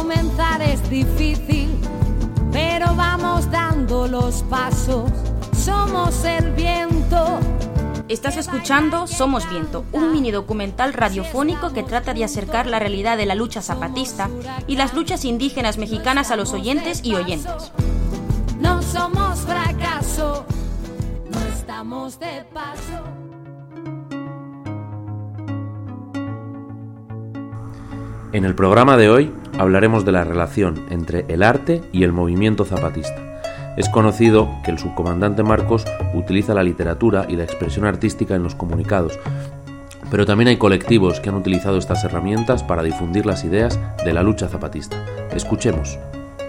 Comenzar es difícil, pero vamos dando los pasos. Somos el viento. Estás escuchando Somos Viento, un mini documental radiofónico que trata de acercar la realidad de la lucha zapatista y las luchas indígenas mexicanas a los oyentes y oyentas. No somos fracaso, no estamos de paso. En el programa de hoy hablaremos de la relación entre el arte y el movimiento zapatista. Es conocido que el subcomandante Marcos utiliza la literatura y la expresión artística en los comunicados, pero también hay colectivos que han utilizado estas herramientas para difundir las ideas de la lucha zapatista. Escuchemos.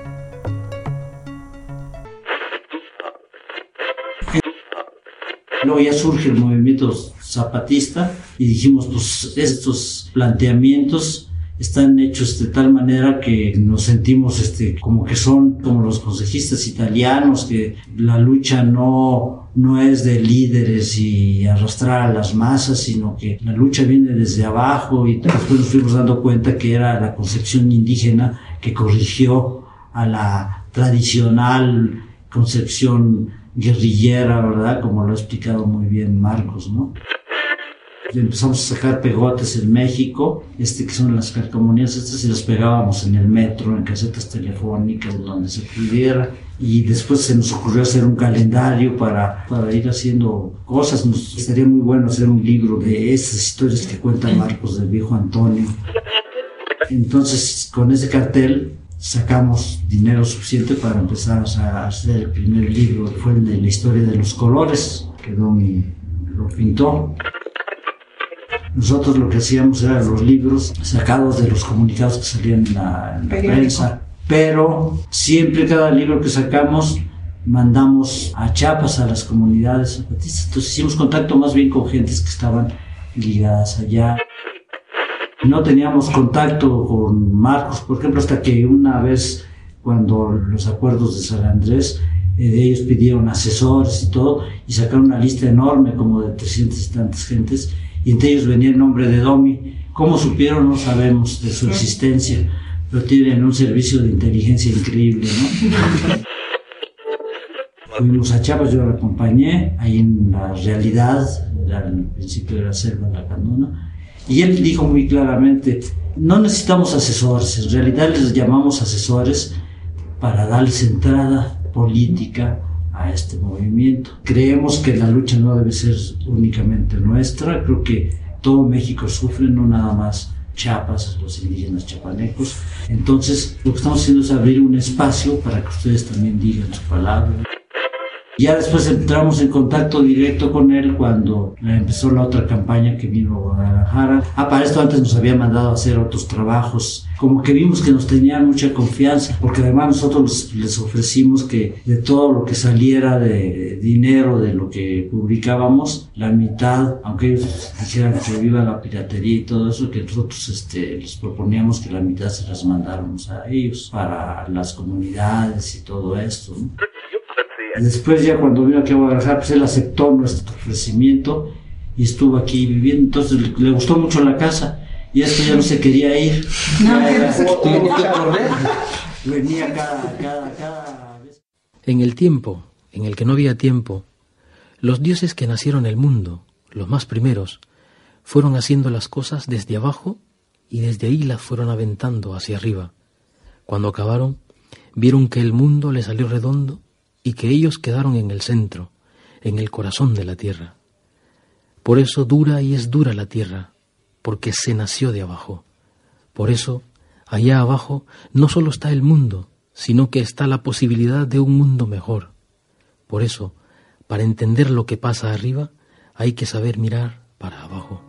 Luego ya surge el movimiento zapatista y dijimos, pues estos planteamientos están hechos de tal manera que nos sentimos como que son como los consejistas italianos, que la lucha no es de líderes y arrastrar a las masas, sino que la lucha viene desde abajo, y después nos fuimos dando cuenta que era la concepción indígena que corrigió a la tradicional concepción guerrillera, ¿verdad? Como lo ha explicado muy bien Marcos, ¿no? Empezamos a sacar pegotes en México, que son las calcomanías estas, y las pegábamos en el metro, en casetas telefónicas, donde se pudiera. Y después se nos ocurrió hacer un calendario para ir haciendo cosas. Nos estaría muy bueno hacer un libro de esas historias que cuenta Marcos del viejo Antonio. Entonces, con ese cartel sacamos dinero suficiente para empezar a hacer el primer libro, que fue el de la historia de los colores, que Domi lo pintó. Nosotros lo que hacíamos era los libros sacados de los comunicados que salían en la prensa, pero siempre cada libro que sacamos mandamos a Chiapas, a las comunidades zapatistas. Entonces hicimos contacto más bien con gentes que estaban ligadas allá. No teníamos contacto con Marcos, por ejemplo, hasta que una vez, cuando los acuerdos de San Andrés, ellos pidieron asesores y todo, y sacaron una lista enorme, como de 300 y tantas gentes, y entre ellos venía el nombre de Domi. ¿Cómo supieron? No sabemos de su existencia, pero tienen un servicio de inteligencia increíble, ¿no? Fuimos a Chiapas, yo lo acompañé, ahí en la realidad, era el principio de la selva lacandona, y él dijo muy claramente, no necesitamos asesores, en realidad les llamamos asesores para darles entrada política a este movimiento. Creemos que la lucha no debe ser únicamente nuestra, creo que todo México sufre, no nada más Chiapas, los indígenas chiapanecos. Entonces lo que estamos haciendo es abrir un espacio para que ustedes también digan su palabra. Ya después entramos en contacto directo con él cuando empezó la otra campaña que vino a Guadalajara. Para esto antes nos había mandado a hacer otros trabajos. Como que vimos que nos tenían mucha confianza, porque además nosotros les ofrecimos que de todo lo que saliera de dinero de lo que publicábamos, la mitad, aunque ellos dijeran que viva la piratería y todo eso, que nosotros les proponíamos que la mitad se las mandáramos a ellos para las comunidades y todo esto, ¿no? Después ya cuando vino aquí a Guadalajara, pues él aceptó nuestro ofrecimiento y estuvo aquí viviendo. Entonces le gustó mucho la casa y esto ya no se quería ir. Venía cada vez. En el tiempo en el que no había tiempo, los dioses que nacieron en el mundo, los más primeros, fueron haciendo las cosas desde abajo y desde ahí las fueron aventando hacia arriba. Cuando acabaron, vieron que el mundo les salió redondo y que ellos quedaron en el centro, en el corazón de la tierra. Por eso dura y es dura la tierra, porque se nació de abajo. Por eso, allá abajo, no solo está el mundo, sino que está la posibilidad de un mundo mejor. Por eso, para entender lo que pasa arriba, hay que saber mirar para abajo.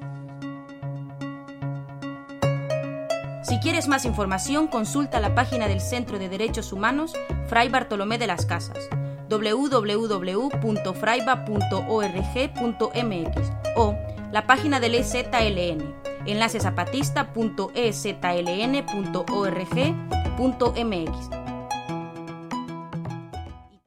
Si quieres más información, consulta la página del Centro de Derechos Humanos Fray Bartolomé de las Casas, www.fraiba.org.mx, o la página del EZLN, enlacezapatista.ezln.org.mx.